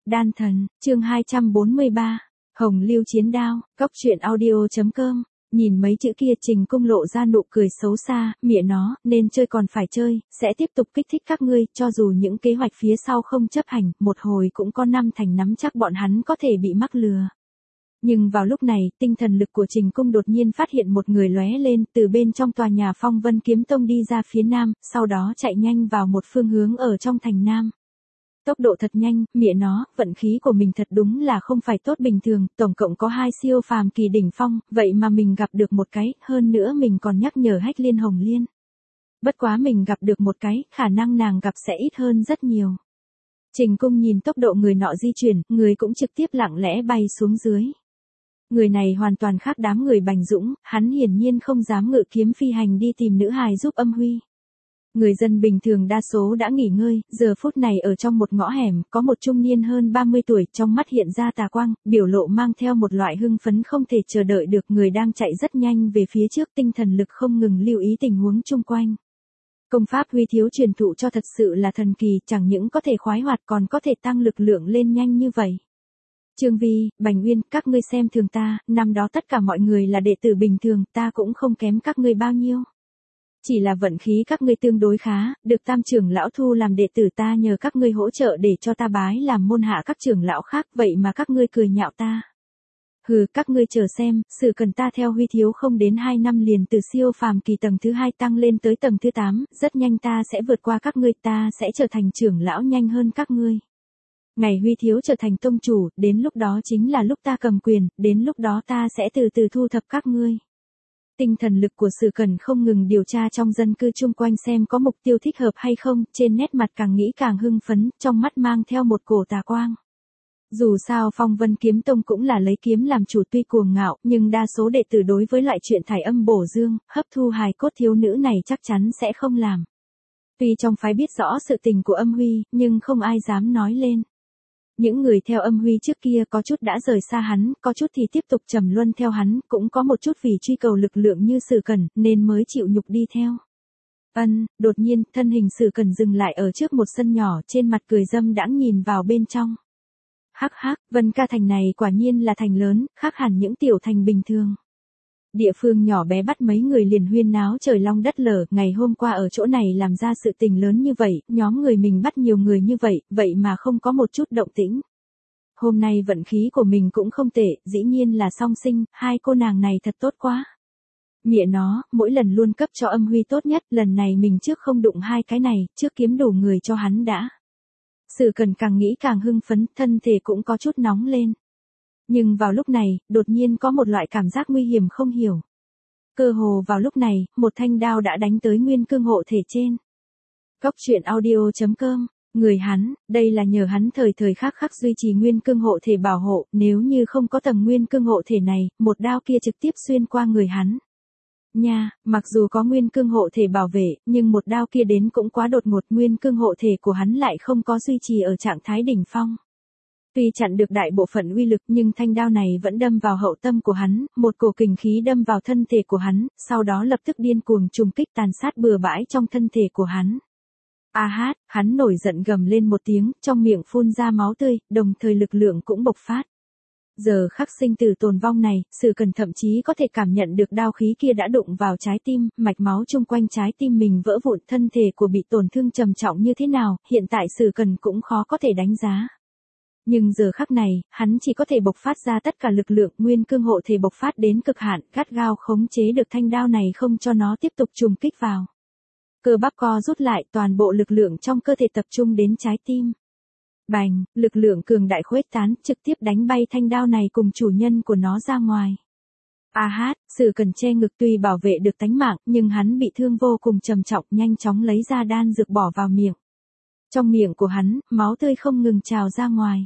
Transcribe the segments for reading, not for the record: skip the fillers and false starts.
Đan thần, chương 243, Hồng Lưu Chiến Đao, Cốc truyện audio.com. Nhìn mấy chữ kia Trình Cung lộ ra nụ cười xấu xa, mỉa nó, nên chơi còn phải chơi, sẽ tiếp tục kích thích các ngươi, cho dù những kế hoạch phía sau không chấp hành, một hồi cũng có năm thành nắm chắc bọn hắn có thể bị mắc lừa. Nhưng vào lúc này, tinh thần lực của Trình Cung đột nhiên phát hiện một người lóe lên từ bên trong tòa nhà Phong Vân Kiếm Tông đi ra phía nam, sau đó chạy nhanh vào một phương hướng ở trong thành nam. Tốc độ thật nhanh, mỉa nó, vận khí của mình thật đúng là không phải tốt bình thường, tổng cộng có 2 siêu phàm kỳ đỉnh phong, vậy mà mình gặp được một cái, hơn nữa mình còn nhắc nhở Hách Liên Hồng Liên. Bất quá mình gặp được một cái, khả năng nàng gặp sẽ ít hơn rất nhiều. Trình Cung nhìn tốc độ người nọ di chuyển, người cũng trực tiếp lặng lẽ bay xuống dưới. Người này hoàn toàn khác đám người Bành Dũng, hắn hiển nhiên không dám ngự kiếm phi hành đi tìm nữ hài giúp Âm Huy. Người dân bình thường đa số đã nghỉ ngơi, giờ phút này ở trong một ngõ hẻm, có một trung niên hơn 30 tuổi, trong mắt hiện ra tà quang, biểu lộ mang theo một loại hưng phấn không thể chờ đợi được, người đang chạy rất nhanh về phía trước, tinh thần lực không ngừng lưu ý tình huống chung quanh. Công pháp Huy Thiếu truyền thụ cho thật sự là thần kỳ, chẳng những có thể khoái hoạt còn có thể tăng lực lượng lên nhanh như vậy. Trương Vi, Bành Uyên, các ngươi xem thường ta, năm đó tất cả mọi người là đệ tử bình thường, ta cũng không kém các ngươi bao nhiêu. Chỉ là vận khí các ngươi tương đối khá, được Tam trưởng lão thu làm đệ tử, ta nhờ các ngươi hỗ trợ để cho ta bái làm môn hạ các trưởng lão khác, vậy mà các ngươi cười nhạo ta. Hừ, các ngươi chờ xem, sự cần ta theo Huy Thiếu không đến 2 năm liền từ siêu phàm kỳ tầng thứ 2 tăng lên tới tầng thứ 8, rất nhanh ta sẽ vượt qua các ngươi, ta sẽ trở thành trưởng lão nhanh hơn các ngươi. Ngày Huy Thiếu trở thành tông chủ, đến lúc đó chính là lúc ta cầm quyền, đến lúc đó ta sẽ từ từ thu thập các ngươi. Tinh thần lực của Sử Cẩn không ngừng điều tra trong dân cư chung quanh xem có mục tiêu thích hợp hay không, trên nét mặt càng nghĩ càng hưng phấn, trong mắt mang theo một cổ tà quang. Dù sao Phong Vân Kiếm Tông cũng là lấy kiếm làm chủ, tuy cuồng ngạo, nhưng đa số đệ tử đối với loại chuyện thải âm bổ dương, hấp thu hài cốt thiếu nữ này chắc chắn sẽ không làm. Tuy trong phái biết rõ sự tình của Âm Huy, nhưng không ai dám nói lên. Những người theo Âm Huy trước kia có chút đã rời xa hắn, có chút thì tiếp tục trầm luân theo hắn, cũng có một chút vì truy cầu lực lượng như Sử Cẩn, nên mới chịu nhục đi theo. Đột nhiên, thân hình Sử Cẩn dừng lại ở trước một sân nhỏ, trên mặt cười dâm đãng nhìn vào bên trong. Hắc hắc, Vân Ca thành này quả nhiên là thành lớn, khác hẳn những tiểu thành bình thường. Địa phương nhỏ bé bắt mấy người liền huyên náo trời long đất lở, ngày hôm qua ở chỗ này làm ra sự tình lớn như vậy, nhóm người mình bắt nhiều người như vậy, vậy mà không có một chút động tĩnh. Hôm nay vận khí của mình cũng không tệ, dĩ nhiên là song sinh, hai cô nàng này thật tốt quá. Mẹ nó, mỗi lần luôn cấp cho Âm Huy tốt nhất, lần này mình trước không đụng hai cái này, trước kiếm đủ người cho hắn đã. Sử Cẩn càng nghĩ càng hưng phấn, thân thể cũng có chút nóng lên. Nhưng vào lúc này, đột nhiên có một loại cảm giác nguy hiểm không hiểu. Cơ hồ vào lúc này, một thanh đao đã đánh tới nguyên cương hộ thể trên. Cốc truyện audio.com, người hắn, đây là nhờ hắn thời thời khắc khắc duy trì nguyên cương hộ thể bảo hộ, nếu như không có tầng nguyên cương hộ thể này, một đao kia trực tiếp xuyên qua người hắn. Nha, mặc dù có nguyên cương hộ thể bảo vệ, nhưng một đao kia đến cũng quá đột ngột, nguyên cương hộ thể của hắn lại không có duy trì ở trạng thái đỉnh phong. Tuy chặn được đại bộ phận uy lực nhưng thanh đao này vẫn đâm vào hậu tâm của hắn, một cổ kình khí đâm vào thân thể của hắn, sau đó lập tức điên cuồng trùng kích tàn sát bừa bãi trong thân thể của hắn. A hát, hắn nổi giận gầm lên một tiếng, trong miệng phun ra máu tươi, đồng thời lực lượng cũng bộc phát. Giờ khắc sinh tử tồn vong này, Sử Cẩn thậm chí có thể cảm nhận được đao khí kia đã đụng vào trái tim, mạch máu chung quanh trái tim mình vỡ vụn, thân thể của bị tổn thương trầm trọng như thế nào, hiện tại Sử Cẩn cũng khó có thể đánh giá. Nhưng giờ khắc này, hắn chỉ có thể bộc phát ra tất cả lực lượng, nguyên cương hộ thể bộc phát đến cực hạn, gắt gao khống chế được thanh đao này không cho nó tiếp tục trùng kích vào. Cơ bắp co rút lại, toàn bộ lực lượng trong cơ thể tập trung đến trái tim. Bành, lực lượng cường đại khuếch tán, trực tiếp đánh bay thanh đao này cùng chủ nhân của nó ra ngoài. A hát, Sử Cẩn che ngực, tuy bảo vệ được tánh mạng, nhưng hắn bị thương vô cùng trầm trọng, nhanh chóng lấy ra đan dược bỏ vào miệng. Trong miệng của hắn, máu tươi không ngừng trào ra ngoài.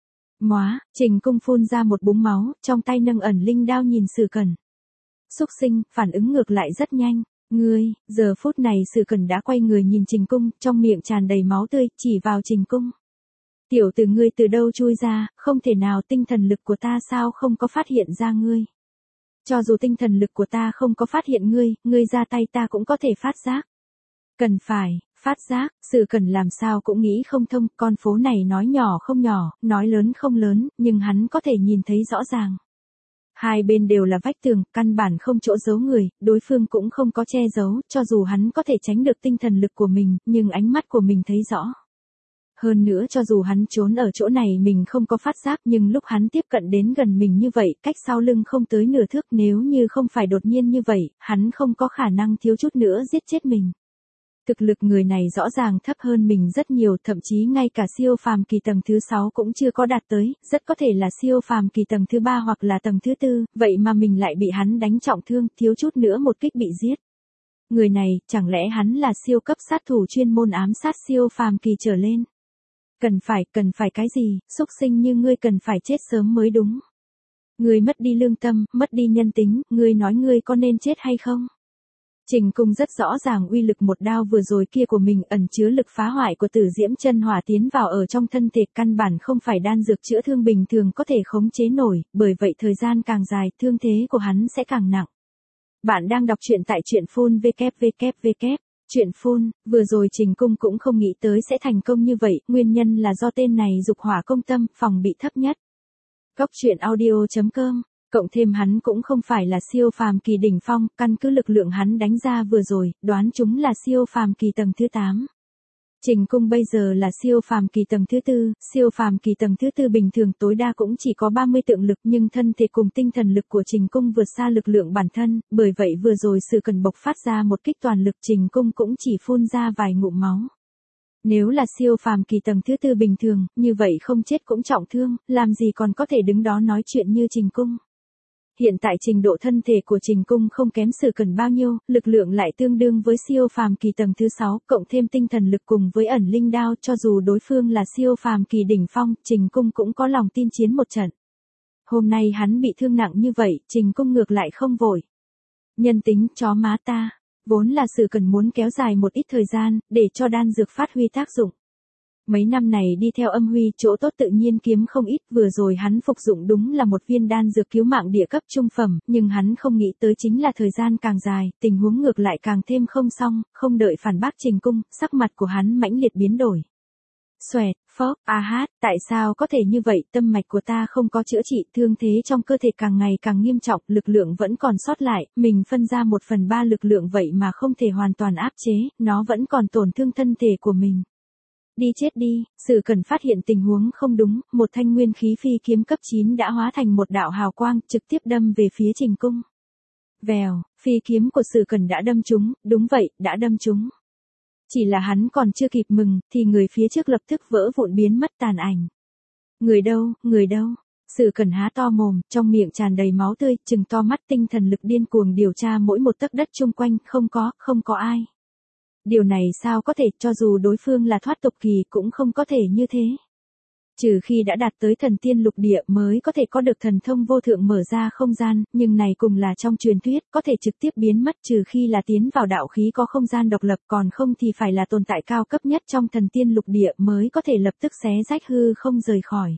Móa, Trình Cung phun ra một búng máu, trong tay nâng ẩn linh đao nhìn Sử Cẩn. Xúc sinh, phản ứng ngược lại rất nhanh. Ngươi, giờ phút này Sử Cẩn đã quay người nhìn Trình Cung, trong miệng tràn đầy máu tươi, chỉ vào Trình Cung. Tiểu tử ngươi từ đâu chui ra, không thể nào, tinh thần lực của ta sao không có phát hiện ra ngươi. Cho dù tinh thần lực của ta không có phát hiện ngươi, ngươi ra tay ta cũng có thể phát giác. Cần phải, Phát giác, Sử Cẩn làm sao cũng nghĩ không thông, con phố này nói nhỏ không nhỏ, nói lớn không lớn, nhưng hắn có thể nhìn thấy rõ ràng. Hai bên đều là vách tường, căn bản không chỗ giấu người, đối phương cũng không có che giấu, cho dù hắn có thể tránh được tinh thần lực của mình, nhưng ánh mắt của mình thấy rõ. Hơn nữa cho dù hắn trốn ở chỗ này mình không có phát giác, nhưng lúc hắn tiếp cận đến gần mình như vậy, cách sau lưng không tới nửa thước, nếu như không phải đột nhiên như vậy, hắn không có khả năng thiếu chút nữa giết chết mình. Thực lực người này rõ ràng thấp hơn mình rất nhiều, thậm chí ngay cả siêu phàm kỳ tầng thứ 6 cũng chưa có đạt tới, rất có thể là siêu phàm kỳ tầng thứ 3 hoặc là tầng thứ 4, vậy mà mình lại bị hắn đánh trọng thương, thiếu chút nữa một kích bị giết. Người này, chẳng lẽ hắn là siêu cấp sát thủ chuyên môn ám sát siêu phàm kỳ trở lên? Cần phải cái gì, xúc sinh như ngươi cần phải chết sớm mới đúng. Ngươi mất đi lương tâm, mất đi nhân tính, ngươi nói ngươi có nên chết hay không? Trình Cung rất rõ ràng uy lực một đao vừa rồi kia của mình ẩn chứa lực phá hoại của Tử Diễm Chân Hỏa tiến vào ở trong thân thể, căn bản không phải đan dược chữa thương bình thường có thể khống chế nổi, bởi vậy thời gian càng dài, thương thế của hắn sẽ càng nặng. Bạn đang đọc truyện tại truyện.phun www. Chuyện phun, vừa rồi Trình Cung cũng không nghĩ tới sẽ thành công như vậy, nguyên nhân là do tên này dục hỏa công tâm, phòng bị thấp nhất. Cốc truyện audio.com, cộng thêm hắn cũng không phải là siêu phàm kỳ đỉnh phong, căn cứ lực lượng hắn đánh ra vừa rồi, đoán chúng là siêu phàm kỳ tầng thứ 8. Trình Cung bây giờ là siêu phàm kỳ tầng thứ 4, siêu phàm kỳ tầng thứ 4 bình thường tối đa cũng chỉ có 30 tượng lực, nhưng thân thể cùng tinh thần lực của Trình Cung vượt xa lực lượng bản thân, bởi vậy vừa rồi Sử Cẩn bộc phát ra một kích toàn lực, Trình Cung cũng chỉ phun ra vài ngụm máu. Nếu là siêu phàm kỳ tầng thứ 4 bình thường, như vậy không chết cũng trọng thương, làm gì còn có thể đứng đó nói chuyện như Trình Cung. Hiện tại trình độ thân thể của Trình Cung không kém Sử Cẩn bao nhiêu, lực lượng lại tương đương với siêu phàm kỳ tầng thứ 6, cộng thêm tinh thần lực cùng với ẩn linh đao, cho dù đối phương là siêu phàm kỳ đỉnh phong, Trình Cung cũng có lòng tin chiến một trận. Hôm nay hắn bị thương nặng như vậy, Trình Cung ngược lại không vội. Nhân tính chó má ta, vốn là Sử Cẩn muốn kéo dài một ít thời gian, để cho đan dược phát huy tác dụng. Mấy năm này đi theo Âm Huy, chỗ tốt tự nhiên kiếm không ít, vừa rồi hắn phục dụng đúng là một viên đan dược cứu mạng địa cấp trung phẩm, nhưng hắn không nghĩ tới chính là thời gian càng dài, tình huống ngược lại càng thêm không xong, không đợi phản bác Trình Cung, sắc mặt của hắn mãnh liệt biến đổi. Xoẹt, phốc, tại sao có thể như vậy, tâm mạch của ta không có chữa trị, thương thế trong cơ thể càng ngày càng nghiêm trọng, lực lượng vẫn còn sót lại, mình phân ra 1/3 lực lượng vậy mà không thể hoàn toàn áp chế, nó vẫn còn tổn thương thân thể của mình. Đi chết đi, Sử Cẩn phát hiện tình huống không đúng, một thanh nguyên khí phi kiếm cấp 9 đã hóa thành một đạo hào quang, trực tiếp đâm về phía Trình Cung. Vèo, phi kiếm của Sử Cẩn đã đâm trúng, đúng vậy, đã đâm trúng. Chỉ là hắn còn chưa kịp mừng, thì người phía trước lập tức vỡ vụn biến mất tàn ảnh. Người đâu? Sử Cẩn há to mồm, trong miệng tràn đầy máu tươi, trừng to mắt, tinh thần lực điên cuồng điều tra mỗi một tấc đất chung quanh, không có ai. Điều này sao có thể, cho dù đối phương là thoát tục kỳ cũng không có thể như thế. Trừ khi đã đạt tới thần tiên lục địa mới có thể có được thần thông vô thượng mở ra không gian, nhưng này cùng là trong truyền thuyết, có thể trực tiếp biến mất, trừ khi là tiến vào đạo khí có không gian độc lập, còn không thì phải là tồn tại cao cấp nhất trong thần tiên lục địa mới có thể lập tức xé rách hư không rời khỏi.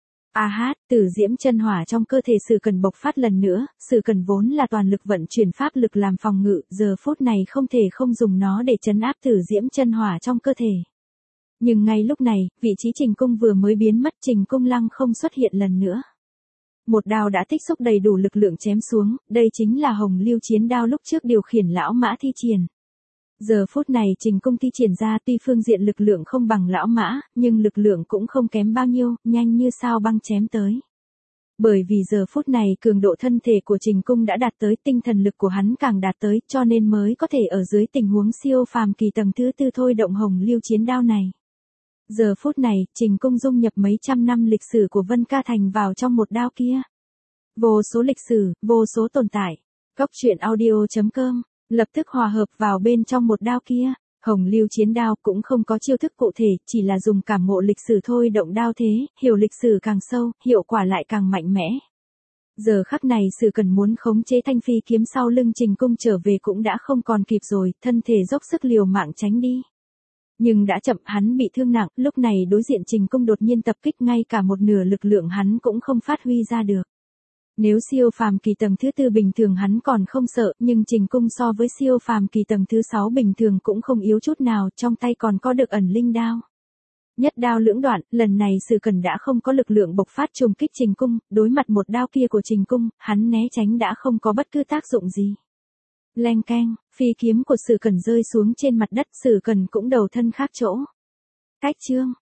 Tử Diễm Chân Hỏa trong cơ thể Sử Cẩn bộc phát lần nữa, Sử Cẩn vốn là toàn lực vận chuyển pháp lực làm phòng ngự, giờ phút này không thể không dùng nó để trấn áp Tử Diễm Chân Hỏa trong cơ thể. Nhưng ngay lúc này, vị trí Trình Cung vừa mới biến mất, Trình Cung lăng không xuất hiện lần nữa. Một đao đã tích xúc đầy đủ lực lượng chém xuống, đây chính là Hồng Lưu Chiến Đao lúc trước điều khiển lão mã thi triển. Giờ phút này Trình Cung thi triển ra tuy phương diện lực lượng không bằng lão mã, nhưng lực lượng cũng không kém bao nhiêu, nhanh như sao băng chém tới. Bởi vì giờ phút này cường độ thân thể của Trình Cung đã đạt tới, tinh thần lực của hắn càng đạt tới, cho nên mới có thể ở dưới tình huống siêu phàm kỳ tầng thứ 4 thôi động Hồng Lưu Chiến Đao này. Giờ phút này, Trình Cung dung nhập mấy trăm năm lịch sử của Vân Ca Thành vào trong một đao kia. Vô số lịch sử, vô số tồn tại. Cốc truyện audio.com lập tức hòa hợp vào bên trong một đao kia. Hồng Lưu Chiến Đao cũng không có chiêu thức cụ thể, chỉ là dùng cảm ngộ lịch sử thôi động đao thế, hiểu lịch sử càng sâu, hiệu quả lại càng mạnh mẽ. Giờ khắc này Sử Cẩn muốn khống chế thanh phi kiếm sau lưng Trình Cung trở về cũng đã không còn kịp rồi, thân thể dốc sức liều mạng tránh đi. Nhưng đã chậm, hắn bị thương nặng, lúc này đối diện Trình Cung đột nhiên tập kích, ngay cả một nửa lực lượng hắn cũng không phát huy ra được. Nếu siêu phàm kỳ tầng thứ 4 bình thường hắn còn không sợ, nhưng Trình Cung so với siêu phàm kỳ tầng thứ 6 bình thường cũng không yếu chút nào, trong tay còn có được ẩn linh đao. Nhất đao lưỡng đoạn, lần này Sử Cẩn đã không có lực lượng bộc phát trùng kích Trình Cung, đối mặt một đao kia của Trình Cung, hắn né tránh đã không có bất cứ tác dụng gì. Leng keng, phi kiếm của Sử Cẩn rơi xuống trên mặt đất, Sử Cẩn cũng đầu thân khác chỗ. Cách chương